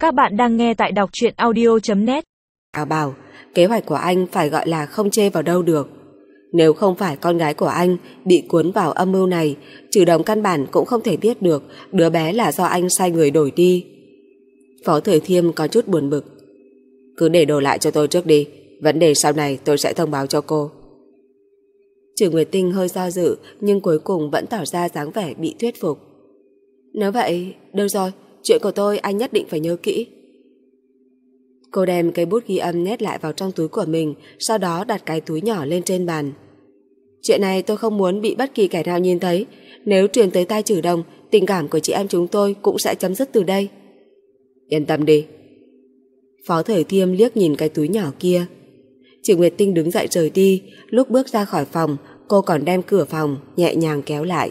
Các bạn đang nghe tại đọc truyện audio.net. Bảo kế hoạch của anh phải gọi là không chê vào đâu được. Nếu không phải con gái của anh bị cuốn vào âm mưu này, Trừ Đồng căn bản cũng không thể biết được đứa bé là do anh sai người đổi đi. Phó Thời Thiêm có chút buồn bực. Cứ để đồ lại cho tôi trước đi, vấn đề sau này tôi sẽ thông báo cho cô. Trừ Nguyệt Tinh hơi do dự, nhưng cuối cùng vẫn tỏ ra dáng vẻ bị thuyết phục. Nếu vậy, được rồi, chuyện của tôi anh nhất định phải nhớ kỹ. Cô đem cây bút ghi âm nhét lại vào trong túi của mình, sau đó đặt cái túi nhỏ lên trên bàn. Chuyện này tôi không muốn bị bất kỳ kẻ nào nhìn thấy. Nếu truyền tới tai Trừ Đồng, tình cảm của chị em chúng tôi cũng sẽ chấm dứt từ đây. Yên tâm đi. Phó Thời Thiêm liếc nhìn cái túi nhỏ kia. Trừ Nguyệt Tinh đứng dậy rời đi. Lúc bước ra khỏi phòng, cô còn đem cửa phòng nhẹ nhàng kéo lại.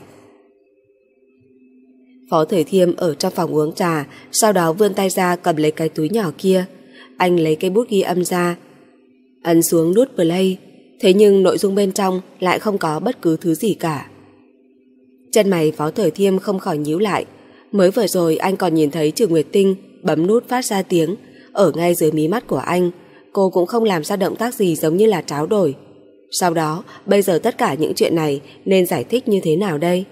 Phó Thời Thiêm ở trong phòng uống trà, sau đó vươn tay ra cầm lấy cái túi nhỏ kia. Anh lấy cây bút ghi âm ra, ấn xuống nút play, thế nhưng nội dung bên trong lại không có bất cứ thứ gì cả. Chân mày Phó Thời Thiêm không khỏi nhíu lại. Mới vừa rồi anh còn nhìn thấy Trừ Nguyệt Tinh bấm nút phát ra tiếng ở ngay dưới mí mắt của anh. Cô cũng không làm ra động tác gì giống như là tráo đổi. Sau đó, bây giờ tất cả những chuyện này nên giải thích như thế nào đây?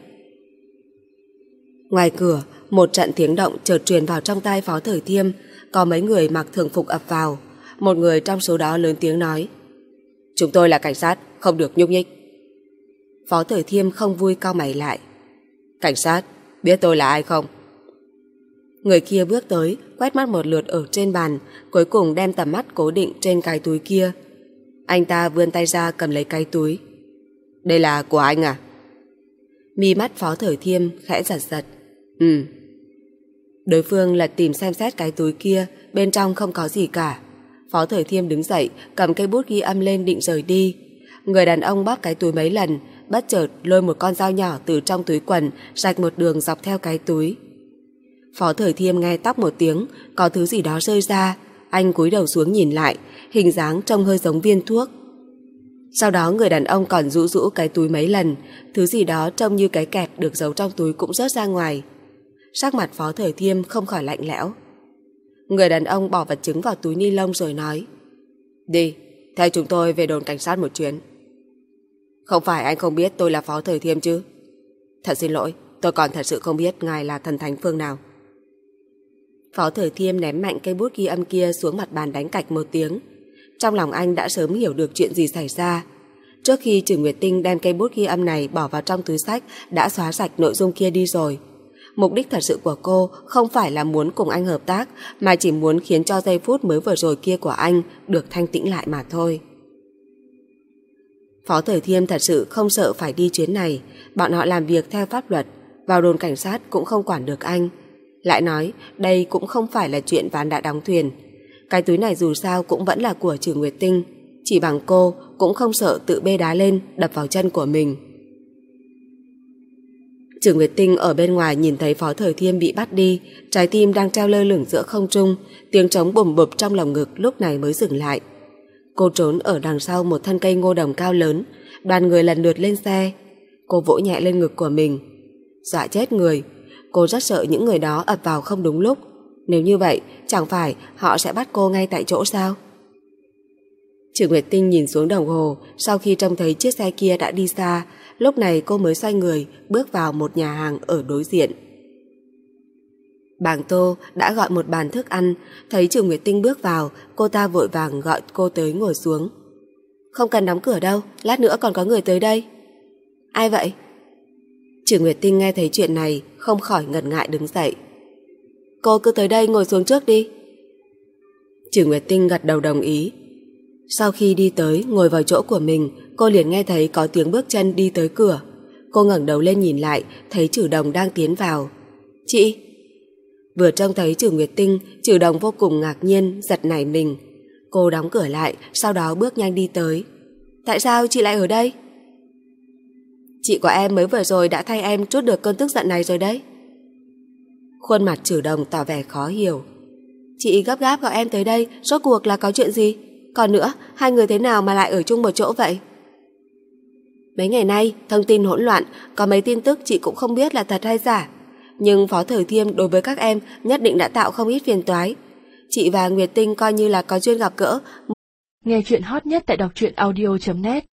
Ngoài cửa, một trận tiếng động chợt truyền vào trong tai Phó Thời Thiêm. Có mấy người mặc thường phục ập vào. Một người trong số đó lớn tiếng nói: Chúng tôi là cảnh sát, không được nhúc nhích. Phó Thời Thiêm không vui cau mày lại. Cảnh sát, biết tôi là ai không? Người kia bước tới, quét mắt một lượt ở trên bàn, cuối cùng đem tầm mắt cố định trên cái túi kia. Anh ta vươn tay ra cầm lấy cái túi. Đây là của anh à? Mi mắt Phó Thời Thiêm khẽ giật giật. Đối phương lật tìm xem xét cái túi kia, bên trong không có gì cả. Phó Thời Thiêm đứng dậy, cầm cây bút ghi âm lên định rời đi. Người đàn ông bóp cái túi mấy lần, bất chợt lôi một con dao nhỏ từ trong túi quần, rạch một đường dọc theo cái túi. Phó Thời Thiêm nghe tóc một tiếng, có thứ gì đó rơi ra. Anh cúi đầu xuống nhìn lại, hình dáng trông hơi giống viên thuốc. Sau đó người đàn ông còn rũ rũ cái túi mấy lần, thứ gì đó trông như cái kẹp được giấu trong túi cũng rớt ra ngoài. Sắc mặt Phó Thời Thiêm không khỏi lạnh lẽo. Người đàn ông bỏ vật chứng vào túi ni lông rồi nói: Đi, theo chúng tôi về đồn cảnh sát một chuyến. Không phải anh không biết tôi là Phó Thời Thiêm chứ? Thật xin lỗi, tôi còn thật sự không biết ngài là thần thánh phương nào. Phó Thời Thiêm ném mạnh cây bút ghi âm kia xuống mặt bàn đánh cạch một tiếng. Trong lòng anh đã sớm hiểu được chuyện gì xảy ra. Trước khi Trừ Nguyệt Tinh đem cây bút ghi âm này bỏ vào trong túi xách, đã xóa sạch nội dung kia đi rồi. Mục đích thật sự của cô không phải là muốn cùng anh hợp tác, mà chỉ muốn khiến cho giây phút mới vừa rồi kia của anh được thanh tĩnh lại mà thôi. Phó Thời Thiêm thật sự không sợ phải đi chuyến này. Bọn họ làm việc theo pháp luật, vào đồn cảnh sát cũng không quản được anh. Lại nói đây cũng không phải là chuyện ván đã đóng thuyền. Cái túi này dù sao cũng vẫn là của Trừ Nguyệt Tinh. Chỉ bằng cô cũng không sợ tự bê đá lên đập vào chân của mình. Trừ Nguyệt Tinh ở bên ngoài nhìn thấy Phó Thời Thiêm bị bắt đi, trái tim đang treo lơ lửng giữa không trung, tiếng trống bùm bụp trong lồng ngực lúc này mới dừng lại. Cô trốn ở đằng sau một thân cây ngô đồng cao lớn. Đoàn người lần lượt lên xe. Cô vỗ nhẹ lên ngực của mình. Dọa chết người. Cô rất sợ những người đó ập vào không đúng lúc. Nếu như vậy, chẳng phải họ sẽ bắt cô ngay tại chỗ sao? Trừ Nguyệt Tinh nhìn xuống đồng hồ. Sau khi trông thấy chiếc xe kia đã đi xa, lúc này cô mới xoay người bước vào một nhà hàng ở đối diện. Bàng Tô đã gọi một bàn thức ăn. Thấy Trừ Nguyệt Tinh bước vào, cô ta vội vàng gọi cô tới ngồi xuống. Không cần đóng cửa đâu, lát nữa còn có người tới đây. Ai vậy? Trừ Nguyệt Tinh nghe thấy chuyện này không khỏi ngần ngại đứng dậy. Cô cứ tới đây ngồi xuống trước đi. Trừ Nguyệt Tinh gật đầu đồng ý. Sau khi đi tới ngồi vào chỗ của mình, cô liền nghe thấy có tiếng bước chân đi tới cửa. Cô ngẩng đầu lên nhìn lại, thấy Trừ Đồng đang tiến vào. Chị! Vừa trông thấy Trừ Nguyệt Tinh, Trừ Đồng vô cùng ngạc nhiên, giật nảy mình. Cô đóng cửa lại, sau đó bước nhanh đi tới. Tại sao chị lại ở đây? Chị của em mới vừa rồi đã thay em trút được cơn tức giận này rồi đấy. Khuôn mặt Trừ Đồng tỏ vẻ khó hiểu. Chị gấp gáp gọi em tới đây, rốt cuộc là có chuyện gì? Còn nữa, hai người thế nào mà lại ở chung một chỗ vậy? Mấy ngày nay, thông tin hỗn loạn, có mấy tin tức chị cũng không biết là thật hay giả. Nhưng Phó Thời Thiêm đối với các em nhất định đã tạo không ít phiền toái. Chị và Nguyệt Tinh coi như là có duyên gặp gỡ. Nghe chuyện hot nhất tại đọc truyện audio.net